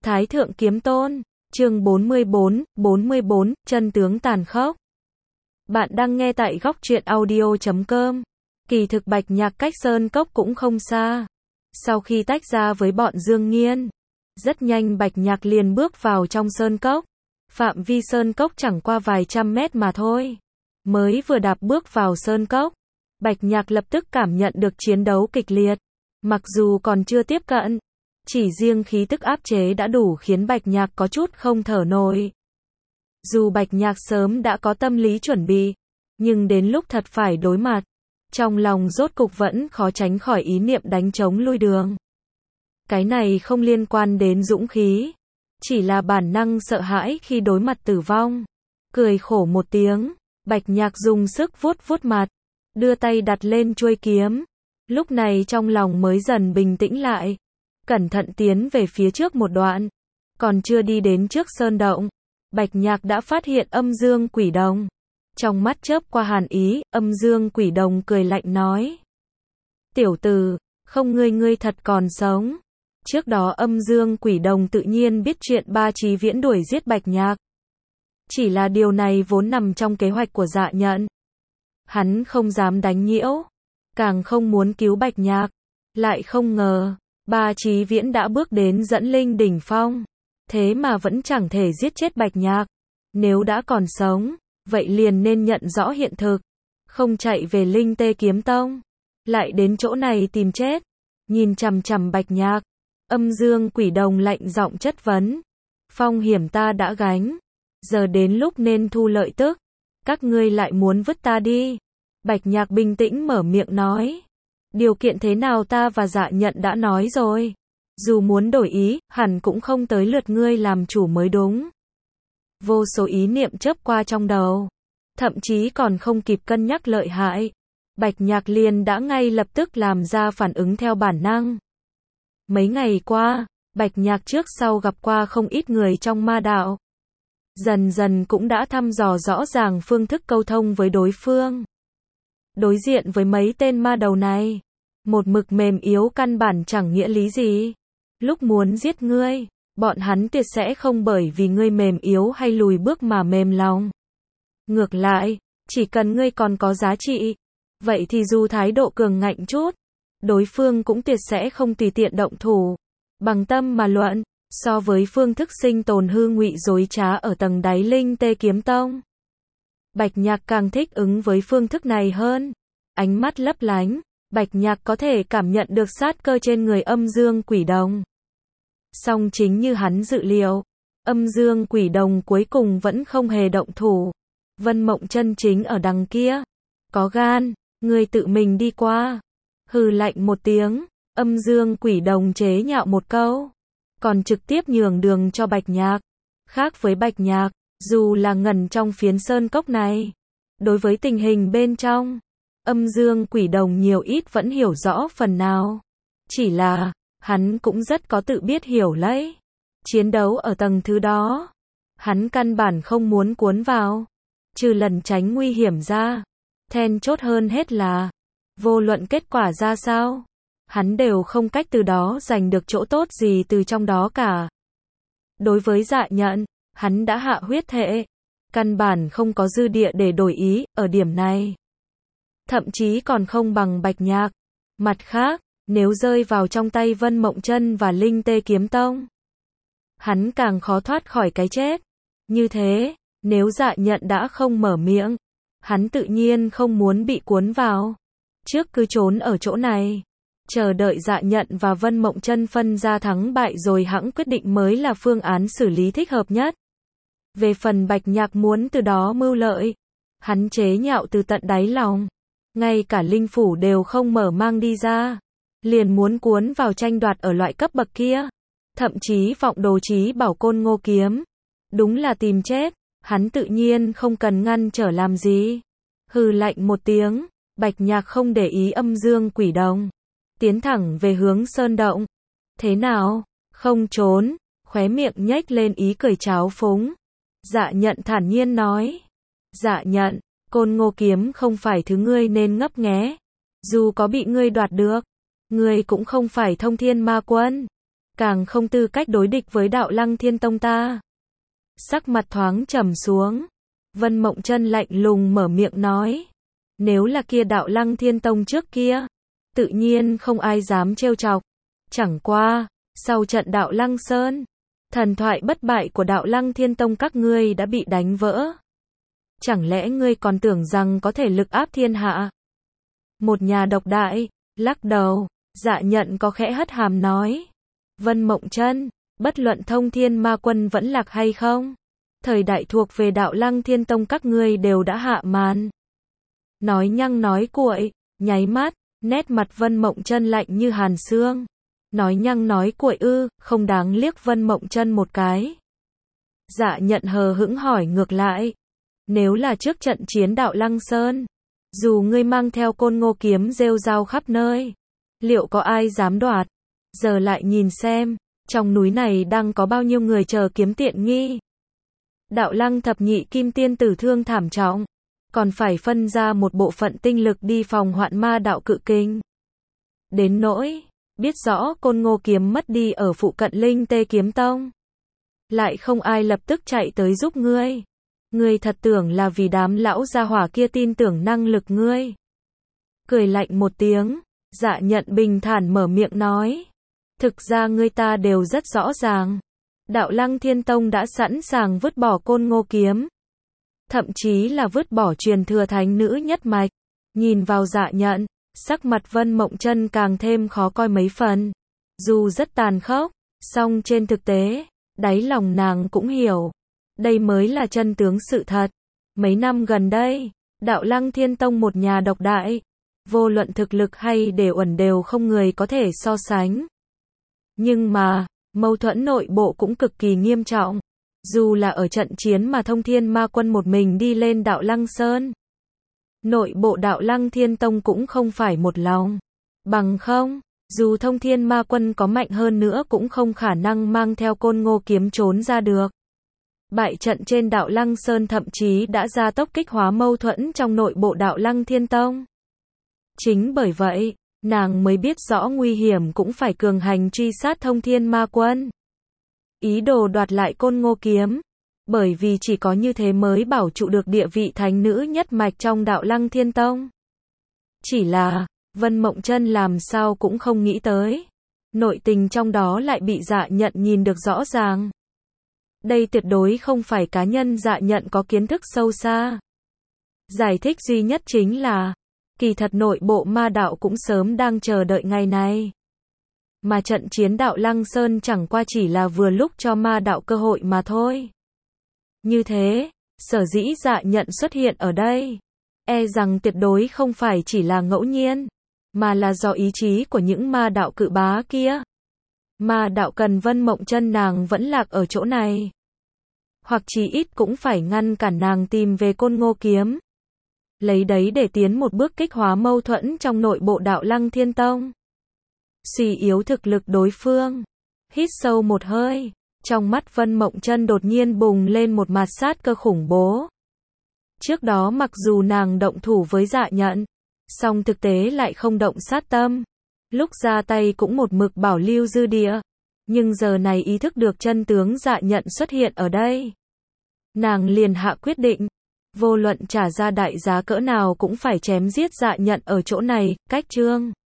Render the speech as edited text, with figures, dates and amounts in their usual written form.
Thái Thượng Kiếm Tôn, chương 44, chân tướng tàn khốc. Bạn đang nghe tại góc truyện audio.com. Kỳ thực Bạch Nhạc cách Sơn Cốc cũng không xa. Sau khi tách ra với bọn Dương Nghiên, rất nhanh Bạch Nhạc liền bước vào trong Sơn Cốc. Phạm vi Sơn Cốc chẳng qua vài trăm mét mà thôi. Mới vừa đạp bước vào Sơn Cốc, Bạch Nhạc lập tức cảm nhận được chiến đấu kịch liệt. Mặc dù còn chưa tiếp cận, chỉ riêng khí tức áp chế đã đủ khiến Bạch Nhạc có chút không thở nổi. Dù Bạch Nhạc sớm đã có tâm lý chuẩn bị, nhưng đến lúc thật phải đối mặt, trong lòng rốt cục vẫn khó tránh khỏi ý niệm đánh trống lui đường. Cái này không liên quan đến dũng khí, chỉ là bản năng sợ hãi khi đối mặt tử vong. Cười khổ một tiếng, Bạch Nhạc dùng sức vuốt vuốt mặt, đưa tay đặt lên chuôi kiếm. Lúc này trong lòng mới dần bình tĩnh lại, cẩn thận tiến về phía trước một đoạn. Còn chưa đi đến trước sơn động, Bạch Nhạc đã phát hiện Âm Dương Quỷ Đồng. Trong mắt chớp qua hàn ý, Âm Dương Quỷ Đồng cười lạnh nói: "Tiểu tử, không ngươi thật còn sống." Trước đó Âm Dương Quỷ Đồng tự nhiên biết chuyện Ba Chí Viễn đuổi giết Bạch Nhạc. Chỉ là điều này vốn nằm trong kế hoạch của Dạ Nhận. Hắn không dám đánh nhiễu, càng không muốn cứu Bạch Nhạc. Lại không ngờ, Ba Chí Viễn đã bước đến dẫn linh đỉnh phong, thế mà vẫn chẳng thể giết chết Bạch Nhạc. Nếu đã còn sống, vậy liền nên nhận rõ hiện thực, không chạy về Linh Tê Kiếm Tông, lại đến chỗ này tìm chết. Nhìn chằm chằm Bạch Nhạc, Âm Dương Quỷ Đồng lạnh giọng chất vấn: "Phong hiểm ta đã gánh, giờ đến lúc nên thu lợi tức, các ngươi lại muốn vứt ta đi." Bạch Nhạc bình tĩnh mở miệng nói: "Điều kiện thế nào ta và Dạ Nhận đã nói rồi. Dù muốn đổi ý, hẳn cũng không tới lượt ngươi làm chủ mới đúng." Vô số ý niệm chớp qua trong đầu, thậm chí còn không kịp cân nhắc lợi hại, Bạch Nhạc liền đã ngay lập tức làm ra phản ứng theo bản năng. Mấy ngày qua, Bạch Nhạc trước sau gặp qua không ít người trong ma đạo. Dần dần cũng đã thăm dò rõ ràng phương thức câu thông với đối phương. Đối diện với mấy tên ma đầu này, một mực mềm yếu căn bản chẳng nghĩa lý gì. Lúc muốn giết ngươi, bọn hắn tuyệt sẽ không bởi vì ngươi mềm yếu hay lùi bước mà mềm lòng. Ngược lại, chỉ cần ngươi còn có giá trị, vậy thì dù thái độ cường ngạnh chút, đối phương cũng tuyệt sẽ không tùy tiện động thủ. Bằng tâm mà luận, so với phương thức sinh tồn hư ngụy dối trá ở tầng đáy Linh Tê Kiếm Tông, Bạch Nhạc càng thích ứng với phương thức này hơn. Ánh mắt lấp lánh, Bạch Nhạc có thể cảm nhận được sát cơ trên người Âm Dương Quỷ Đồng. Song chính như hắn dự liệu, Âm Dương Quỷ Đồng cuối cùng vẫn không hề động thủ. Vân Mộng chân chính ở đằng kia. "Có gan, ngươi tự mình đi qua." Hừ lạnh một tiếng, Âm Dương Quỷ Đồng chế nhạo một câu, còn trực tiếp nhường đường cho Bạch Nhạc. Khác với Bạch Nhạc, dù là ngẩn trong phiến sơn cốc này, đối với tình hình bên trong, Âm Dương Quỷ Đồng nhiều ít vẫn hiểu rõ phần nào. Chỉ là, hắn cũng rất có tự biết hiểu lấy. Chiến đấu ở tầng thứ đó, hắn căn bản không muốn cuốn vào. Trừ lần tránh nguy hiểm ra, then chốt hơn hết là, vô luận kết quả ra sao, hắn đều không cách từ đó giành được chỗ tốt gì từ trong đó cả. Đối với Dạ Nhận, hắn đã hạ huyết thệ, căn bản không có dư địa để đổi ý ở điểm này. Thậm chí còn không bằng Bạch Nhạc. Mặt khác, nếu rơi vào trong tay Vân Mộng Chân và Linh Tê Kiếm Tông, hắn càng khó thoát khỏi cái chết. Như thế, nếu Dạ Nhận đã không mở miệng, hắn tự nhiên không muốn bị cuốn vào. Trước cứ trốn ở chỗ này, chờ đợi Dạ Nhận và Vân Mộng Chân phân ra thắng bại rồi hẵng quyết định mới là phương án xử lý thích hợp nhất. Về phần Bạch Nhạc muốn từ đó mưu lợi, hắn chế nhạo từ tận đáy lòng. Ngay cả linh phủ đều không mở mang đi ra, liền muốn cuốn vào tranh đoạt ở loại cấp bậc kia. Thậm chí vọng đồ chí bảo Côn Ngô kiếm, đúng là tìm chết. Hắn tự nhiên không cần ngăn trở làm gì. Hừ lạnh một tiếng, Bạch Nhạc không để ý Âm Dương Quỷ Đồng, tiến thẳng về hướng sơn động. "Thế nào, không trốn?" Khóe miệng nhếch lên ý cười tráo phúng. Dạ Nhận thản nhiên nói: "Dạ Nhận, Côn Ngô kiếm không phải thứ ngươi nên ngấp nghé. Dù có bị ngươi đoạt được, ngươi cũng không phải Thông Thiên Ma Quân. càng không tư cách đối địch với Đạo Lăng Thiên Tông ta. Sắc mặt thoáng trầm xuống, Vân Mộng Chân lạnh lùng mở miệng nói, nếu là kia Đạo Lăng Thiên Tông trước kia, tự nhiên không ai dám trêu chọc. Chẳng qua, sau trận Đạo Lăng Sơn, thần thoại bất bại của Đạo Lăng Thiên Tông các ngươi đã bị đánh vỡ. Chẳng lẽ ngươi còn tưởng rằng có thể lực áp thiên hạ? Một nhà độc đại, lắc đầu, Dạ Nhận có khẽ hất hàm nói, Vân Mộng Chân, bất luận Thông Thiên Ma Quân vẫn lạc hay không, thời đại thuộc về Đạo Lăng Thiên Tông các ngươi đều đã hạ màn. Nói nhăng nói cuội, nháy mắt, nét mặt Vân Mộng Chân lạnh như hàn xương. Nói nhăng nói cuội ư, không đáng liếc Vân Mộng Chân một cái. Dạ Nhận hờ hững hỏi ngược lại, nếu là trước trận chiến Đạo Lăng Sơn, dù ngươi mang theo Côn Ngô kiếm rêu rao khắp nơi, liệu có ai dám đoạt? Giờ lại nhìn xem, trong núi này đang có bao nhiêu người chờ kiếm tiện nghi. Đạo Lăng thập nhị kim tiên tử thương thảm trọng, còn phải phân ra một bộ phận tinh lực đi phòng hoạn ma đạo cự kinh. Đến nỗi, biết rõ Côn Ngô kiếm mất đi ở phụ cận Linh Tê Kiếm Tông, lại không ai lập tức chạy tới giúp ngươi. Ngươi thật tưởng là vì đám lão gia hỏa kia tin tưởng năng lực ngươi? Cười lạnh một tiếng, Dạ Nhận bình thản mở miệng nói, thực ra ngươi ta đều rất rõ ràng. Đạo Lăng Thiên Tông đã sẵn sàng vứt bỏ Côn Ngô kiếm, thậm chí là vứt bỏ truyền thừa thánh nữ nhất mạch. Nhìn vào Dạ Nhận, sắc mặt Vân Mộng Chân càng thêm khó coi mấy phần. Dù rất tàn khốc, song trên thực tế, đáy lòng nàng cũng hiểu, đây mới là chân tướng sự thật. Mấy năm gần đây, Đạo Lăng Thiên Tông một nhà độc đại, vô luận thực lực hay đều ẩn đều không người có thể so sánh. Nhưng mà, mâu thuẫn nội bộ cũng cực kỳ nghiêm trọng. Dù là ở trận chiến mà Thông Thiên Ma Quân một mình đi lên Đạo Lăng Sơn, nội bộ Đạo Lăng Thiên Tông cũng không phải một lòng. Bằng không, dù Thông Thiên Ma Quân có mạnh hơn nữa cũng không khả năng mang theo Côn Ngô kiếm trốn ra được. Bại trận trên Đạo Lăng Sơn thậm chí đã gia tốc kích hóa mâu thuẫn trong nội bộ Đạo Lăng Thiên Tông. Chính bởi vậy, nàng mới biết rõ nguy hiểm cũng phải cường hành truy sát Thông Thiên Ma Quân, ý đồ đoạt lại Côn Ngô kiếm, bởi vì chỉ có như thế mới bảo trụ được địa vị thánh nữ nhất mạch trong Đạo Lăng Thiên Tông. Chỉ là, Vân Mộng Chân làm sao cũng không nghĩ tới, nội tình trong đó lại bị Dạ Nhận nhìn được rõ ràng. Đây tuyệt đối không phải cá nhân Dạ Nhận có kiến thức sâu xa. Giải thích duy nhất chính là, kỳ thật nội bộ ma đạo cũng sớm đang chờ đợi ngày này. Mà trận chiến Đạo Lăng Sơn chẳng qua chỉ là vừa lúc cho ma đạo cơ hội mà thôi. Như thế, sở dĩ Dạ Nhận xuất hiện ở đây, e rằng tuyệt đối không phải chỉ là ngẫu nhiên, mà là do ý chí của những ma đạo cự bá kia. Ma đạo cần Vân Mộng Chân nàng vẫn lạc ở chỗ này, hoặc chí ít cũng phải ngăn cản nàng tìm về Côn Ngô kiếm, lấy đấy để tiến một bước kích hóa mâu thuẫn trong nội bộ Đạo Lăng Thiên Tông, suy yếu thực lực đối phương. Hít sâu một hơi, trong mắt Vân Mộng Chân đột nhiên bùng lên một mặt sát cơ khủng bố. Trước đó mặc dù nàng động thủ với Dạ Nhận, song thực tế lại không động sát tâm, lúc ra tay cũng một mực bảo lưu dư địa, nhưng giờ này ý thức được chân tướng Dạ Nhận xuất hiện ở đây, nàng liền hạ quyết định, vô luận trả ra đại giá cỡ nào cũng phải chém giết Dạ Nhận ở chỗ này. Cách chương